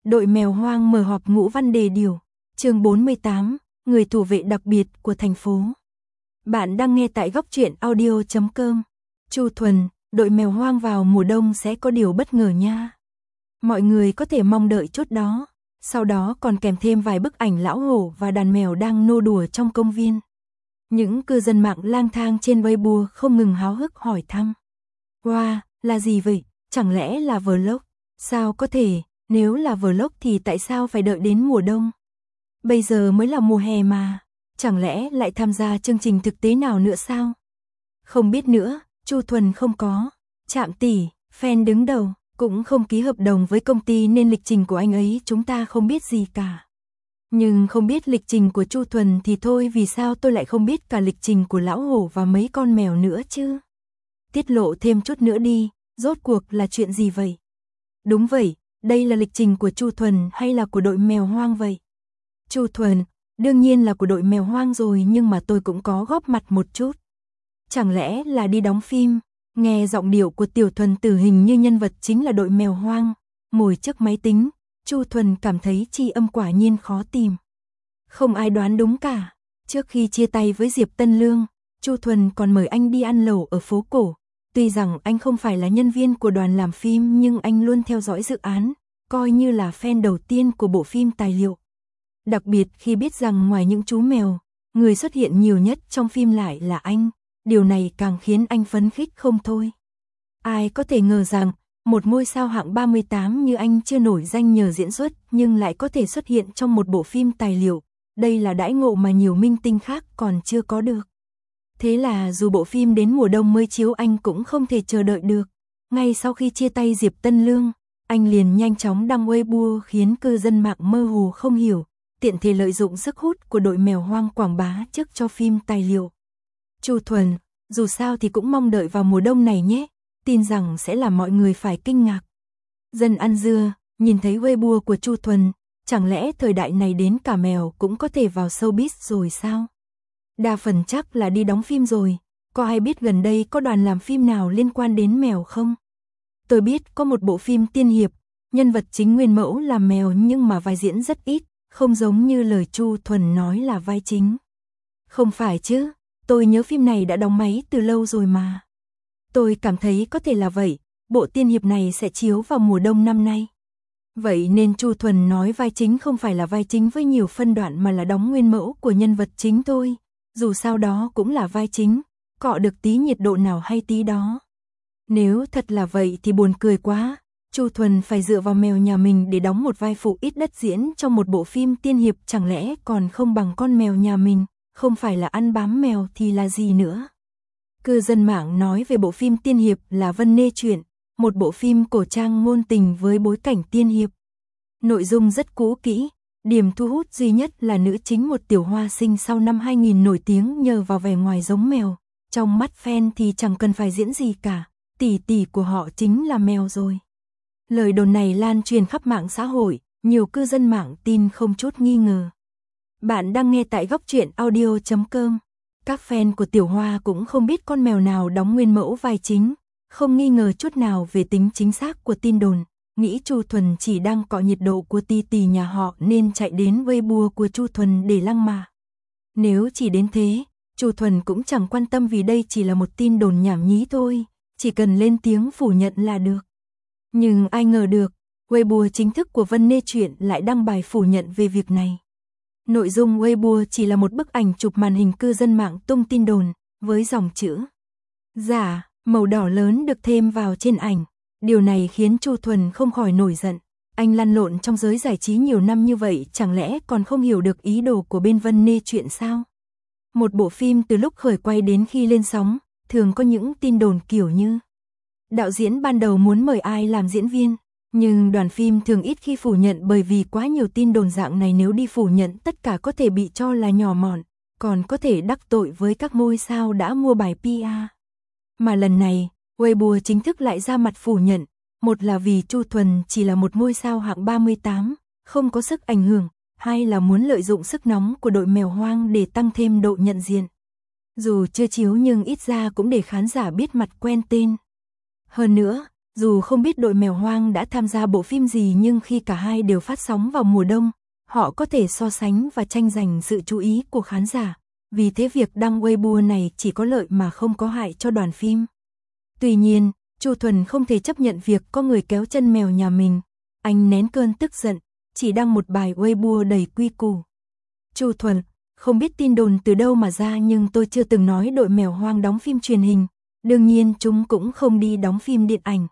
Đội mèo hoang mở họp ngũ văn đề điều. Chương 48, người thủ vệ đặc biệt của thành phố. Bạn đang nghe tại góc truyện audio.com. Chu Thuần, đội mèo hoang vào mùa đông sẽ có điều bất ngờ nha. Mọi người có thể mong đợi chút đó. Sau đó còn kèm thêm vài bức ảnh lão hổ và đàn mèo đang nô đùa trong công viên. Những cư dân mạng lang thang trên Weibo không ngừng háo hức hỏi thăm. Wow, là gì vậy? Chẳng lẽ là vlog? Sao có thể? Nếu là vlog thì tại sao phải đợi đến mùa đông? Bây giờ mới là mùa hè mà. Chẳng lẽ lại tham gia chương trình thực tế nào nữa sao? Không biết nữa, Chu Thuần không có. Trạm tỷ, fan đứng đầu, cũng không ký hợp đồng với công ty nên lịch trình của anh ấy chúng ta không biết gì cả. Nhưng không biết lịch trình của Chu Thuần thì thôi, vì sao tôi lại không biết cả lịch trình của lão hổ và mấy con mèo nữa chứ? Tiết lộ thêm chút nữa đi, rốt cuộc là chuyện gì vậy? Đúng vậy, đây là lịch trình của Chu Thuần hay là của đội mèo hoang vậy? Chu Thuần, đương nhiên là của đội mèo hoang rồi, nhưng mà tôi cũng có góp mặt một chút. Chẳng lẽ là đi đóng phim? Nghe giọng điệu của Tiểu Thuần tử hình như nhân vật chính là đội mèo hoang. Ngồi trước máy tính, Chu Thuần cảm thấy tri âm quả nhiên khó tìm. Không ai đoán đúng cả. Trước khi chia tay với Diệp Tân Lương, Chu Thuần còn mời anh đi ăn lẩu ở phố cổ. Tuy rằng anh không phải là nhân viên của đoàn làm phim nhưng anh luôn theo dõi dự án, coi như là fan đầu tiên của bộ phim tài liệu. Đặc biệt khi biết rằng ngoài những chú mèo, người xuất hiện nhiều nhất trong phim lại là anh, điều này càng khiến anh phấn khích không thôi. Ai có thể ngờ rằng, một ngôi sao hạng 38 như anh chưa nổi danh nhờ diễn xuất nhưng lại có thể xuất hiện trong một bộ phim tài liệu, đây là đãi ngộ mà nhiều minh tinh khác còn chưa có được. Thế là dù bộ phim đến mùa đông mới chiếu anh cũng không thể chờ đợi được. Ngay sau khi chia tay Diệp Tân Lương, anh liền nhanh chóng đăng Weibo khiến cư dân mạng mơ hồ không hiểu, tiện thể lợi dụng sức hút của đội mèo hoang quảng bá trước cho phim tài liệu. Chu Thuần, dù sao thì cũng mong đợi vào mùa đông này nhé, tin rằng sẽ làm mọi người phải kinh ngạc. Dân ăn dưa, nhìn thấy Weibo của Chu Thuần, chẳng lẽ thời đại này đến cả mèo cũng có thể vào showbiz rồi sao? Đa phần chắc là đi đóng phim rồi, có ai biết gần đây có đoàn làm phim nào liên quan đến mèo không? Tôi biết có một bộ phim tiên hiệp, nhân vật chính nguyên mẫu là mèo nhưng mà vai diễn rất ít, không giống như lời Chu Thuần nói là vai chính. Không phải chứ, tôi nhớ phim này đã đóng máy từ lâu rồi mà. Tôi cảm thấy có thể là vậy, bộ tiên hiệp này sẽ chiếu vào mùa đông năm nay. Vậy nên Chu Thuần nói vai chính không phải là vai chính với nhiều phân đoạn mà là đóng nguyên mẫu của nhân vật chính thôi. Dù sao đó cũng là vai chính, cọ được tí nhiệt độ nào hay tí đó. Nếu thật là vậy thì buồn cười quá, Chu Thuần phải dựa vào mèo nhà mình để đóng một vai phụ ít đất diễn trong một bộ phim tiên hiệp, chẳng lẽ còn không bằng con mèo nhà mình, không phải là ăn bám mèo thì là gì nữa. Cư dân mạng nói về bộ phim tiên hiệp là Vân Nê Chuyện, một bộ phim cổ trang ngôn tình với bối cảnh tiên hiệp. Nội dung rất cũ kỹ. Điểm thu hút duy nhất là nữ chính một tiểu hoa sinh sau năm 2000 nổi tiếng nhờ vào vẻ ngoài giống mèo. Trong mắt fan thì chẳng cần phải diễn gì cả, tỷ tỷ của họ chính là mèo rồi. Lời đồn này lan truyền khắp mạng xã hội, nhiều cư dân mạng tin không chút nghi ngờ. Bạn đang nghe tại góc truyện audio.com. Các fan của tiểu hoa cũng không biết con mèo nào đóng nguyên mẫu vai chính, không nghi ngờ chút nào về tính chính xác của tin đồn. Nghĩ Chu Thuần chỉ đang cọ nhiệt độ của tỷ tỷ nhà họ nên chạy đến Weibo của Chu Thuần để lăng mạ. Nếu chỉ đến thế, Chu Thuần cũng chẳng quan tâm vì đây chỉ là một tin đồn nhảm nhí thôi, chỉ cần lên tiếng phủ nhận là được. Nhưng ai ngờ được, Weibo chính thức của Vân Nê Chuyện lại đăng bài phủ nhận về việc này. Nội dung Weibo chỉ là một bức ảnh chụp màn hình, cư dân mạng tung tin đồn, với dòng chữ giả, màu đỏ lớn được thêm vào trên ảnh. Điều này khiến Chu Thuần không khỏi nổi giận. Anh lăn lộn trong giới giải trí nhiều năm như vậy, chẳng lẽ còn không hiểu được ý đồ của bên Vân Nê Chuyện sao? Một bộ phim từ lúc khởi quay đến khi lên sóng, thường có những tin đồn kiểu như đạo diễn ban đầu muốn mời ai làm diễn viên, nhưng đoàn phim thường ít khi phủ nhận bởi vì quá nhiều tin đồn dạng này nếu đi phủ nhận tất cả có thể bị cho là nhỏ mọn, còn có thể đắc tội với các ngôi sao đã mua bài PR. Mà lần này, Weibo chính thức lại ra mặt phủ nhận, một là vì Chu Thuần chỉ là một ngôi sao hạng 38, không có sức ảnh hưởng, hai là muốn lợi dụng sức nóng của đội mèo hoang để tăng thêm độ nhận diện. Dù chưa chiếu nhưng ít ra cũng để khán giả biết mặt quen tên. Hơn nữa, Dù không biết đội mèo hoang đã tham gia bộ phim gì nhưng khi cả hai đều phát sóng vào mùa đông, họ có thể so sánh và tranh giành sự chú ý của khán giả. Vì thế việc đăng Weibo này chỉ có lợi mà không có hại cho đoàn phim. Tuy nhiên, Chu Thuần không thể chấp nhận việc có người kéo chân mèo nhà mình. Anh nén cơn tức giận, chỉ đăng một bài Weibo đầy quy củ. Chu Thuần, không biết tin đồn từ đâu mà ra nhưng tôi chưa từng nói đội mèo hoang đóng phim truyền hình. Đương nhiên chúng cũng không đi đóng phim điện ảnh.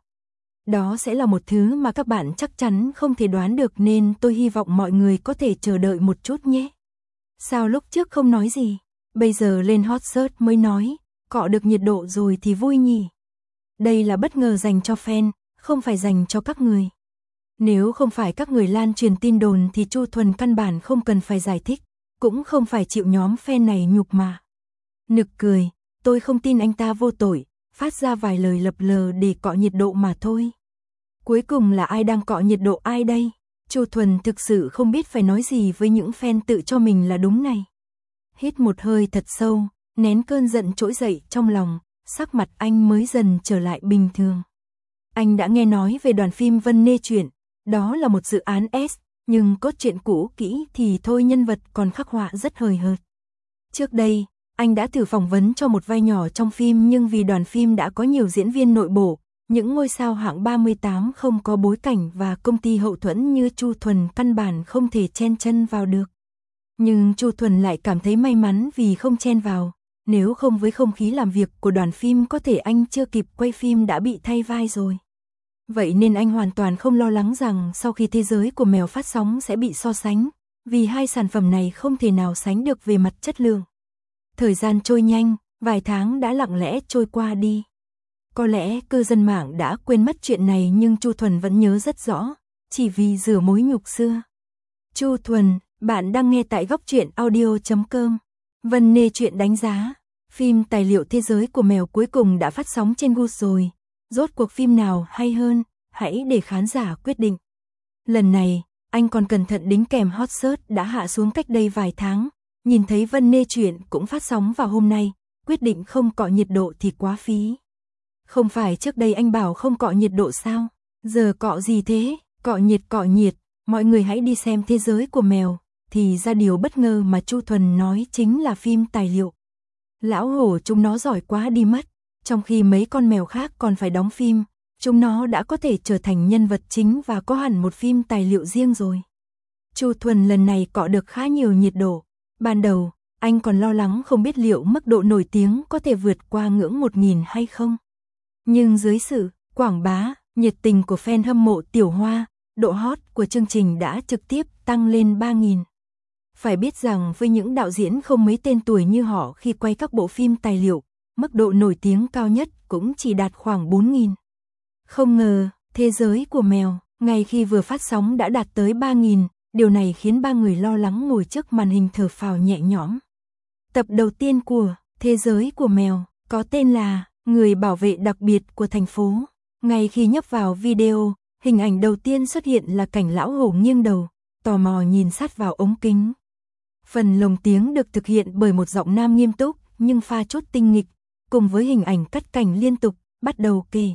Đó sẽ là một thứ mà các bạn chắc chắn không thể đoán được nên tôi hy vọng mọi người có thể chờ đợi một chút nhé. Sao lúc trước không nói gì? Bây giờ lên hot search mới nói, cọ được nhiệt độ rồi thì vui nhỉ. Đây là bất ngờ dành cho fan, không phải dành cho các người. Nếu không phải các người lan truyền tin đồn thì Chu Thuần căn bản không cần phải giải thích, cũng không phải chịu nhóm fan này nhục mà. Nực cười, tôi không tin anh ta vô tội, phát ra vài lời lập lờ để cọ nhiệt độ mà thôi. Cuối cùng là ai đang cọ nhiệt độ ai đây? Chu Thuần thực sự không biết phải nói gì với những fan tự cho mình là đúng này. Hít một hơi thật sâu, nén cơn giận trỗi dậy trong lòng, sắc mặt anh mới dần trở lại bình thường. Anh đã nghe nói về đoàn phim Vân Nê Chuyện, đó là một dự án S, nhưng cốt truyện cũ kỹ thì thôi nhân vật còn khắc họa rất hời hợt. Trước đây, anh đã thử phỏng vấn cho một vai nhỏ trong phim nhưng vì đoàn phim đã có nhiều diễn viên nội bộ, những ngôi sao hạng 38 không có bối cảnh và công ty hậu thuẫn như Chu Thuần căn bản không thể chen chân vào được. Nhưng Chu Thuần lại cảm thấy may mắn vì không chen vào, nếu không với không khí làm việc của đoàn phim có thể anh chưa kịp quay phim đã bị thay vai rồi. Vậy nên anh hoàn toàn không lo lắng rằng sau khi Thế Giới của Mèo phát sóng sẽ bị so sánh, vì hai sản phẩm này không thể nào sánh được về mặt chất lượng. Thời gian trôi nhanh, vài tháng đã lặng lẽ trôi qua đi. Có lẽ cư dân mạng đã quên mất chuyện này nhưng Chu Thuần vẫn nhớ rất rõ, chỉ vì rửa mối nhục xưa. Chu Thuần, bạn đang nghe tại góc truyện audio.com. Vân Nê Chuyện đánh giá, phim tài liệu Thế Giới của Mèo cuối cùng đã phát sóng trên Good rồi. Rốt cuộc phim nào hay hơn, hãy để khán giả quyết định. Lần này, anh còn cẩn thận đính kèm hot search đã hạ xuống cách đây vài tháng. Nhìn thấy Vân Nê Chuyện cũng phát sóng vào hôm nay, quyết định không cọ nhiệt độ thì quá phí. Không phải trước đây anh bảo không cọ nhiệt độ sao? Giờ cọ gì thế? Cọ nhiệt, mọi người hãy đi xem Thế Giới của Mèo. Thì ra điều bất ngờ mà Chu Thuần nói chính là phim tài liệu. Lão hổ chúng nó giỏi quá đi mất, trong khi mấy con mèo khác còn phải đóng phim, chúng nó đã có thể trở thành nhân vật chính và có hẳn một phim tài liệu riêng rồi. Chu Thuần lần này cọ được khá nhiều nhiệt độ. Ban đầu, anh còn lo lắng không biết liệu mức độ nổi tiếng có thể vượt qua ngưỡng 1.000 hay không. Nhưng dưới sự quảng bá, nhiệt tình của fan hâm mộ Tiểu Hoa, độ hot của chương trình đã trực tiếp tăng lên 3.000. Phải biết rằng với những đạo diễn không mấy tên tuổi như họ khi quay các bộ phim tài liệu, mức độ nổi tiếng cao nhất cũng chỉ đạt khoảng 4.000. Không ngờ, Thế Giới của Mèo, ngay khi vừa phát sóng đã đạt tới 3.000, điều này khiến ba người lo lắng ngồi trước màn hình thở phào nhẹ nhõm. Tập đầu tiên của Thế Giới của Mèo có tên là Người bảo vệ đặc biệt của thành phố. Ngay khi nhấp vào video, hình ảnh đầu tiên xuất hiện là cảnh lão hổ nghiêng đầu, tò mò nhìn sát vào ống kính. Phần lồng tiếng được thực hiện bởi một giọng nam nghiêm túc nhưng pha chút tinh nghịch, cùng với hình ảnh cắt cảnh liên tục, bắt đầu kể.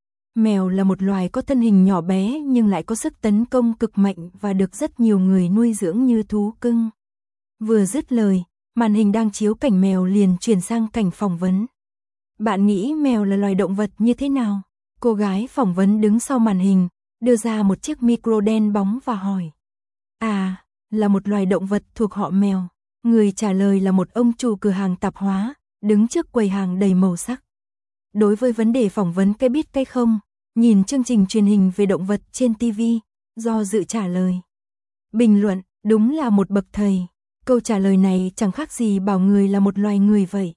Mèo là một loài có thân hình nhỏ bé nhưng lại có sức tấn công cực mạnh và được rất nhiều người nuôi dưỡng như thú cưng. Vừa dứt lời, màn hình đang chiếu cảnh mèo liền chuyển sang cảnh phỏng vấn. Bạn nghĩ mèo là loài động vật như thế nào? Cô gái phỏng vấn đứng sau màn hình, đưa ra một chiếc micro đen bóng và hỏi. À, là một loài động vật thuộc họ mèo. Người trả lời là một ông chủ cửa hàng tạp hóa, đứng trước quầy hàng đầy màu sắc. Đối với vấn đề phỏng vấn cái biết cái không, nhìn chương trình truyền hình về động vật trên TV, do dự trả lời. Bình luận, đúng là một bậc thầy. Câu trả lời này chẳng khác gì bảo người là một loài người vậy.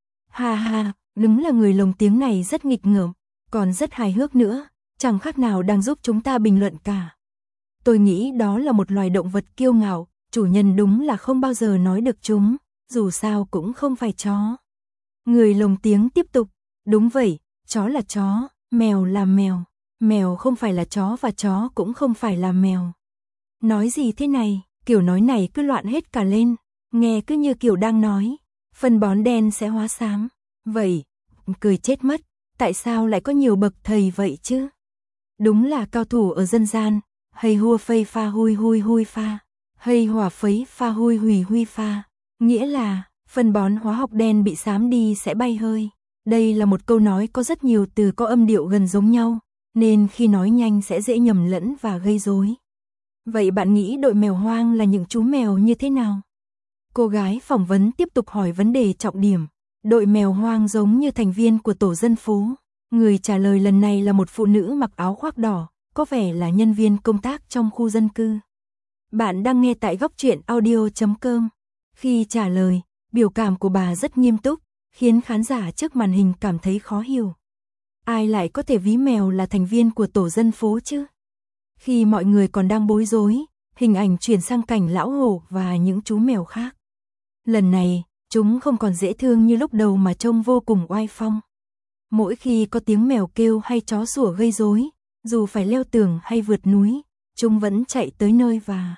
Ha ha, đúng là người lồng tiếng này rất nghịch ngợm, còn rất hài hước nữa, chẳng khác nào đang giúp chúng ta bình luận cả. Tôi nghĩ đó là một loài động vật kiêu ngạo, chủ nhân đúng là không bao giờ nói được chúng, dù sao cũng không phải chó. Người lồng tiếng tiếp tục, đúng vậy, chó là chó, mèo là mèo, mèo không phải là chó và chó cũng không phải là mèo. Nói gì thế này, kiểu nói này cứ loạn hết cả lên, nghe cứ như kiểu đang nói, phân bón đen sẽ hóa xám. Vậy, cười chết mất, tại sao lại có nhiều bậc thầy vậy chứ? Đúng là cao thủ ở dân gian, hay hua phây pha hui hui hui pha, hay hỏa phấy pha hui hủy hui pha, nghĩa là phân bón hóa học đen bị xám đi sẽ bay hơi. Đây là một câu nói có rất nhiều từ có âm điệu gần giống nhau, nên khi nói nhanh sẽ dễ nhầm lẫn và gây rối. Vậy bạn nghĩ đội mèo hoang là những chú mèo như thế nào? Cô gái phỏng vấn tiếp tục hỏi vấn đề trọng điểm. Đội mèo hoang giống như thành viên của tổ dân phố. Người trả lời lần này là một phụ nữ mặc áo khoác đỏ, có vẻ là nhân viên công tác trong khu dân cư. Bạn đang nghe tại góc truyện audio.com. Khi trả lời, biểu cảm của bà rất nghiêm túc, khiến khán giả trước màn hình cảm thấy khó hiểu. Ai lại có thể ví mèo là thành viên của tổ dân phố chứ? Khi mọi người còn đang bối rối, hình ảnh chuyển sang cảnh lão hổ và những chú mèo khác. Lần này, chúng không còn dễ thương như lúc đầu mà trông vô cùng oai phong. Mỗi khi có tiếng mèo kêu hay chó sủa gây rối, dù phải leo tường hay vượt núi, chúng vẫn chạy tới nơi và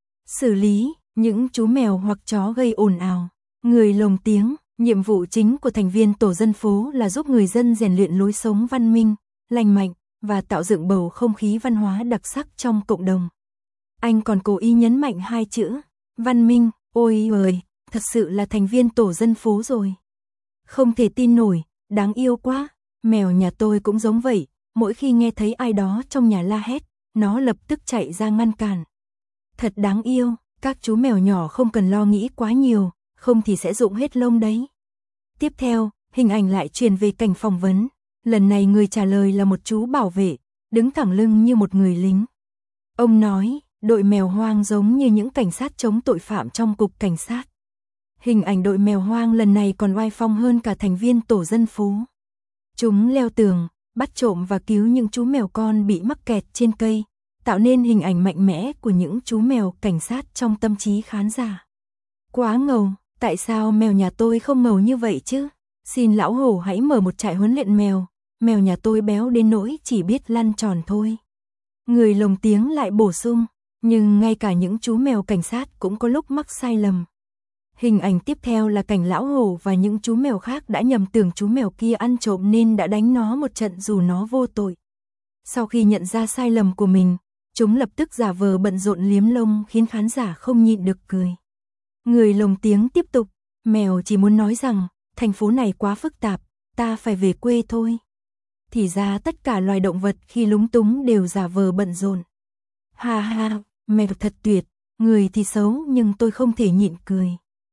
xử lý những chú mèo hoặc chó gây ồn ào. Người lồng tiếng, nhiệm vụ chính của thành viên tổ dân phố là giúp người dân rèn luyện lối sống văn minh, lành mạnh và tạo dựng bầu không khí văn hóa đặc sắc trong cộng đồng. Anh còn cố ý nhấn mạnh hai chữ, văn minh, ôi ơi, thật sự là thành viên tổ dân phố rồi. Không thể tin nổi, đáng yêu quá, mèo nhà tôi cũng giống vậy, mỗi khi nghe thấy ai đó trong nhà la hét, nó lập tức chạy ra ngăn cản. Thật đáng yêu, các chú mèo nhỏ không cần lo nghĩ quá nhiều, không thì sẽ rụng hết lông đấy. Tiếp theo, hình ảnh lại truyền về cảnh phỏng vấn. Lần này người trả lời là một chú bảo vệ, đứng thẳng lưng như một người lính. Ông nói, đội mèo hoang giống như những cảnh sát chống tội phạm trong cục cảnh sát. Hình ảnh đội mèo hoang lần này còn oai phong hơn cả thành viên tổ dân phố. Chúng leo tường, bắt trộm và cứu những chú mèo con bị mắc kẹt trên cây, tạo nên hình ảnh mạnh mẽ của những chú mèo cảnh sát trong tâm trí khán giả. Quá ngầu, tại sao mèo nhà tôi không ngầu như vậy chứ? Xin lão hổ hãy mở một trại huấn luyện mèo, mèo nhà tôi béo đến nỗi chỉ biết lăn tròn thôi. Người lồng tiếng lại bổ sung, nhưng ngay cả những chú mèo cảnh sát cũng có lúc mắc sai lầm. Hình ảnh tiếp theo là cảnh lão hổ và những chú mèo khác đã nhầm tưởng chú mèo kia ăn trộm nên đã đánh nó một trận dù nó vô tội. Sau khi nhận ra sai lầm của mình, chúng lập tức giả vờ bận rộn liếm lông khiến khán giả không nhịn được cười. Người lồng tiếng tiếp tục, mèo chỉ muốn nói rằng, thành phố này quá phức tạp, ta phải về quê thôi. Thì ra tất cả loài động vật khi lúng túng đều giả vờ bận rộn. Ha ha, mèo thật tuyệt, người thì xấu nhưng tôi không thể nhịn cười.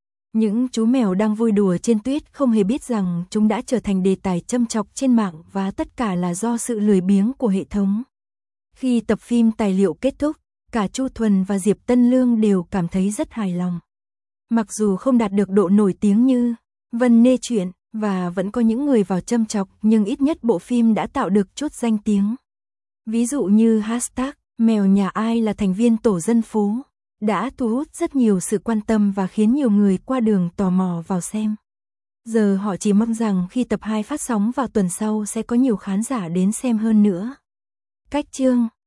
Những chú mèo đang vui đùa trên tuyết không hề biết rằng chúng đã trở thành đề tài châm chọc trên mạng và tất cả là do sự lười biếng của hệ thống. Khi tập phim tài liệu kết thúc, cả Chu Thuần và Diệp Tân Lương đều cảm thấy rất hài lòng. Mặc dù không đạt được độ nổi tiếng như Vân Nê Chuyện và vẫn có những người vào châm chọc nhưng ít nhất bộ phim đã tạo được chút danh tiếng. Ví dụ như hashtag mèo nhà ai là thành viên tổ dân phố đã thu hút rất nhiều sự quan tâm và khiến nhiều người qua đường tò mò vào xem. Giờ họ chỉ mong rằng khi tập 2 phát sóng vào tuần sau sẽ có nhiều khán giả đến xem hơn nữa. Cách chương